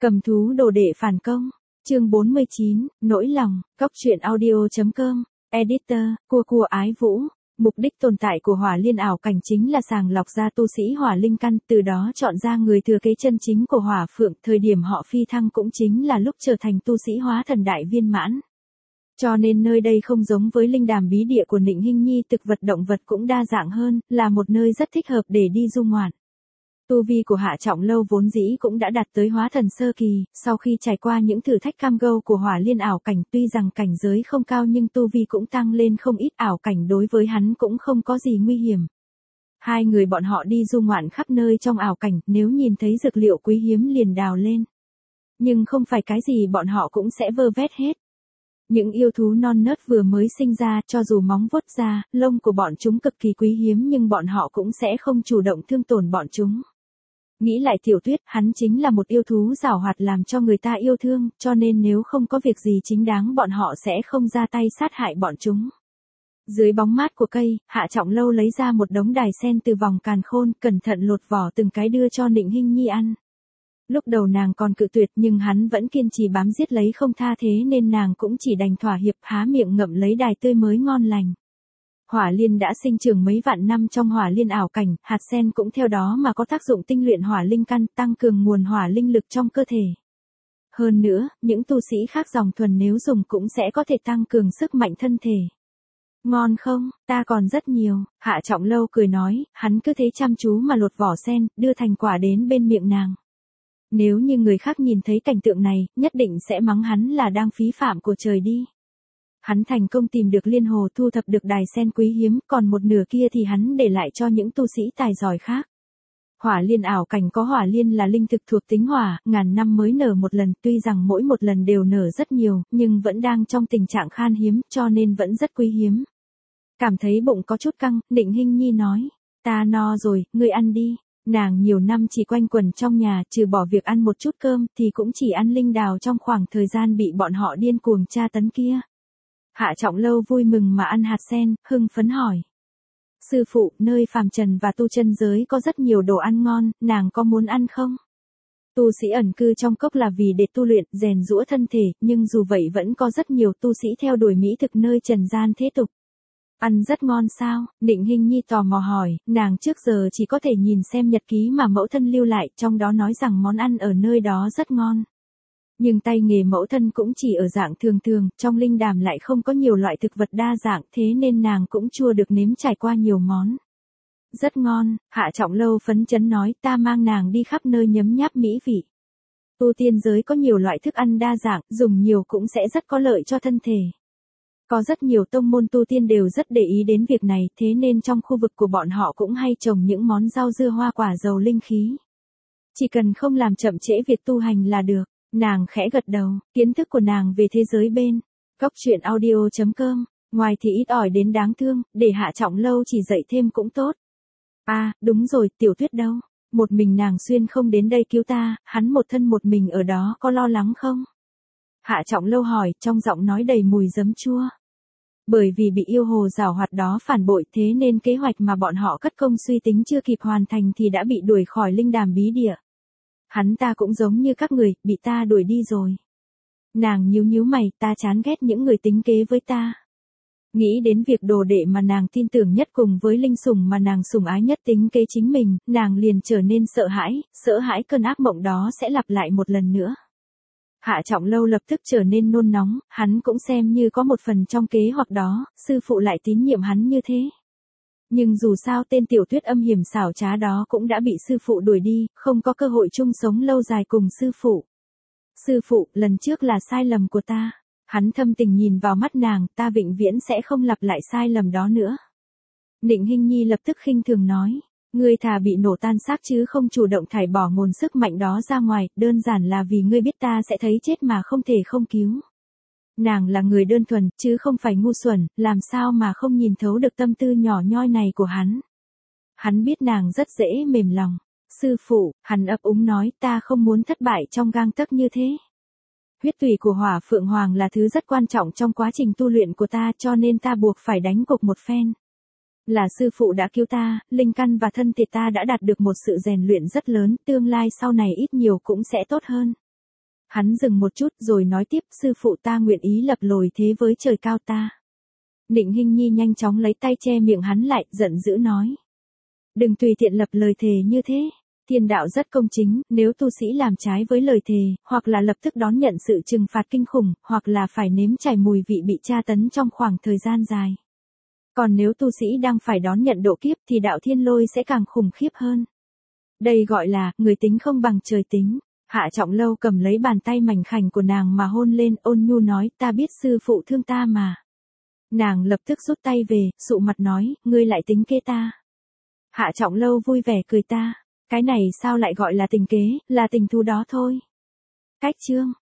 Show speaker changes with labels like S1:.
S1: Cầm thú đồ đệ phản công. Chương 49, nỗi lòng, Cóc truyện audio.com, Editor, cua ái vũ. Mục đích tồn tại của hỏa liên ảo cảnh chính là sàng lọc ra tu sĩ hỏa linh căn, từ đó chọn ra người thừa kế chân chính của hỏa phượng, thời điểm họ phi thăng cũng chính là lúc trở thành tu sĩ hóa thần đại viên mãn. Cho nên nơi đây không giống với linh đàm bí địa của Nịnh Hinh Nhi, thực vật động vật cũng đa dạng hơn, là một nơi rất thích hợp để đi du ngoạn. Tu vi của Hạ Trọng Lâu vốn dĩ cũng đã đạt tới hóa thần sơ kỳ, sau khi trải qua những thử thách cam go của hỏa liên ảo cảnh, tuy rằng cảnh giới không cao nhưng tu vi cũng tăng lên không ít, ảo cảnh đối với hắn cũng không có gì nguy hiểm. Hai người bọn họ đi du ngoạn khắp nơi trong ảo cảnh, nếu nhìn thấy dược liệu quý hiếm liền đào lên. Nhưng không phải cái gì bọn họ cũng sẽ vơ vét hết. Những yêu thú non nớt vừa mới sinh ra, cho dù móng vuốt ra, lông của bọn chúng cực kỳ quý hiếm nhưng bọn họ cũng sẽ không chủ động thương tổn bọn chúng. Nghĩ lại Tiểu Tuyết, hắn chính là một yêu thú giảo hoạt làm cho người ta yêu thương, cho nên nếu không có việc gì chính đáng bọn họ sẽ không ra tay sát hại bọn chúng. Dưới bóng mát của cây, Hạ Trọng Lâu lấy ra một đống đài sen từ vòng càn khôn, cẩn thận lột vỏ từng cái đưa cho Nịnh Hinh Nhi ăn. Lúc đầu nàng còn cự tuyệt nhưng hắn vẫn kiên trì bám giết lấy không tha, thế nên nàng cũng chỉ đành thỏa hiệp, há miệng ngậm lấy đài tươi mới ngon lành. Hỏa liên đã sinh trưởng mấy vạn năm trong hỏa liên ảo cảnh, hạt sen cũng theo đó mà có tác dụng tinh luyện hỏa linh căn, tăng cường nguồn hỏa linh lực trong cơ thể. Hơn nữa, những tu sĩ khác dòng thuần nếu dùng cũng sẽ có thể tăng cường sức mạnh thân thể. Ngon không, ta còn rất nhiều, Hạ Trọng Lâu cười nói, hắn cứ thế chăm chú mà lột vỏ sen, đưa thành quả đến bên miệng nàng. Nếu như người khác nhìn thấy cảnh tượng này, nhất định sẽ mắng hắn là đang phí phạm của trời đi. Hắn thành công tìm được liên hồ, thu thập được đài sen quý hiếm, còn một nửa kia thì hắn để lại cho những tu sĩ tài giỏi khác. Hỏa liên ảo cảnh có hỏa liên là linh thực thuộc tính hỏa, ngàn năm mới nở một lần, tuy rằng mỗi một lần đều nở rất nhiều, nhưng vẫn đang trong tình trạng khan hiếm, cho nên vẫn rất quý hiếm. Cảm thấy bụng có chút căng, Nịnh Hinh Nhi nói, ta no rồi, ngươi ăn đi. Nàng nhiều năm chỉ quanh quẩn trong nhà, trừ bỏ việc ăn một chút cơm, thì cũng chỉ ăn linh đào trong khoảng thời gian bị bọn họ điên cuồng tra tấn kia. Hạ Trọng Lâu vui mừng mà ăn hạt sen, hưng phấn hỏi. Sư phụ, nơi phàm trần và tu chân giới có rất nhiều đồ ăn ngon, nàng có muốn ăn không? Tu sĩ ẩn cư trong cốc là vì để tu luyện, rèn giũa thân thể, nhưng dù vậy vẫn có rất nhiều tu sĩ theo đuổi mỹ thực nơi trần gian thế tục. Ăn rất ngon sao? Nịnh Hinh Nhi tò mò hỏi, nàng trước giờ chỉ có thể nhìn xem nhật ký mà mẫu thân lưu lại, trong đó nói rằng món ăn ở nơi đó rất ngon. Nhưng tay nghề mẫu thân cũng chỉ ở dạng thường thường, trong linh đàm lại không có nhiều loại thực vật đa dạng, thế nên nàng cũng chưa được nếm trải qua nhiều món. Rất ngon, Hạ Trọng Lâu phấn chấn nói, ta mang nàng đi khắp nơi nhấm nháp mỹ vị. Tu tiên giới có nhiều loại thức ăn đa dạng, dùng nhiều cũng sẽ rất có lợi cho thân thể. Có rất nhiều tông môn tu tiên đều rất để ý đến việc này, thế nên trong khu vực của bọn họ cũng hay trồng những món rau dưa hoa quả giàu linh khí. Chỉ cần không làm chậm trễ việc tu hành là được. Nàng khẽ gật đầu, kiến thức của nàng về thế giới bên Cóc truyện audio.com, ngoài thì ít ỏi đến đáng thương, để Hạ Trọng Lâu chỉ dạy thêm cũng tốt. À, đúng rồi, Tiểu Tuyết đâu? Một mình nàng xuyên không đến đây cứu ta, hắn một thân một mình ở đó có lo lắng không? Hạ Trọng Lâu hỏi, trong giọng nói đầy mùi giấm chua. Bởi vì bị yêu hồ giảo hoạt đó phản bội, thế nên kế hoạch mà bọn họ cất công suy tính chưa kịp hoàn thành thì đã bị đuổi khỏi linh đàm bí địa. Hắn ta cũng giống như các người, bị ta đuổi đi rồi. Nàng nhíu mày, ta chán ghét những người tính kế với ta. Nghĩ đến việc đồ đệ mà nàng tin tưởng nhất cùng với linh sủng mà nàng sủng ái nhất tính kế chính mình, nàng liền trở nên sợ hãi cơn ác mộng đó sẽ lặp lại một lần nữa. Hạ Trọng Lâu lập tức trở nên nôn nóng, hắn cũng xem như có một phần trong kế hoạch đó, sư phụ lại tín nhiệm hắn như thế. Nhưng dù sao tên Tiểu Tuyết âm hiểm xảo trá đó cũng đã bị sư phụ đuổi đi, không có cơ hội chung sống lâu dài cùng sư phụ. Sư phụ, lần trước là sai lầm của ta. Hắn thâm tình nhìn vào mắt nàng, ta vĩnh viễn sẽ không lặp lại sai lầm đó nữa. Nịnh Hinh Nhi lập tức khinh thường nói, ngươi thà bị nổ tan xác chứ không chủ động thải bỏ nguồn sức mạnh đó ra ngoài, đơn giản là vì ngươi biết ta sẽ thấy chết mà không thể không cứu. Nàng là người đơn thuần, chứ không phải ngu xuẩn, làm sao mà không nhìn thấu được tâm tư nhỏ nhoi này của hắn. Hắn biết nàng rất dễ mềm lòng. Sư phụ, hắn ấp úng nói, ta không muốn thất bại trong gang tấc như thế. Huyết tủy của hỏa phượng hoàng là thứ rất quan trọng trong quá trình tu luyện của ta, cho nên ta buộc phải đánh cuộc một phen. Là sư phụ đã cứu ta, linh căn và thân thể ta đã đạt được một sự rèn luyện rất lớn, tương lai sau này ít nhiều cũng sẽ tốt hơn. Hắn dừng một chút rồi nói tiếp, sư phụ ta nguyện ý lập lời thế với trời cao ta. Định Hinh Nhi nhanh chóng lấy tay che miệng hắn lại, giận dữ nói. Đừng tùy tiện lập lời thề như thế. Thiên đạo rất công chính, nếu tu sĩ làm trái với lời thề, hoặc là lập tức đón nhận sự trừng phạt kinh khủng, hoặc là phải nếm trải mùi vị bị tra tấn trong khoảng thời gian dài. Còn nếu tu sĩ đang phải đón nhận độ kiếp thì đạo thiên lôi sẽ càng khủng khiếp hơn. Đây gọi là, người tính không bằng trời tính. Hạ Trọng Lâu cầm lấy bàn tay mảnh khảnh của nàng mà hôn lên, ôn nhu nói, ta biết sư phụ thương ta mà. Nàng lập tức rút tay về, sụ mặt nói, ngươi lại tính kế ta. Hạ Trọng Lâu vui vẻ cười ta. Cái này sao lại gọi là tình kế, là tình thú đó thôi. Cách chương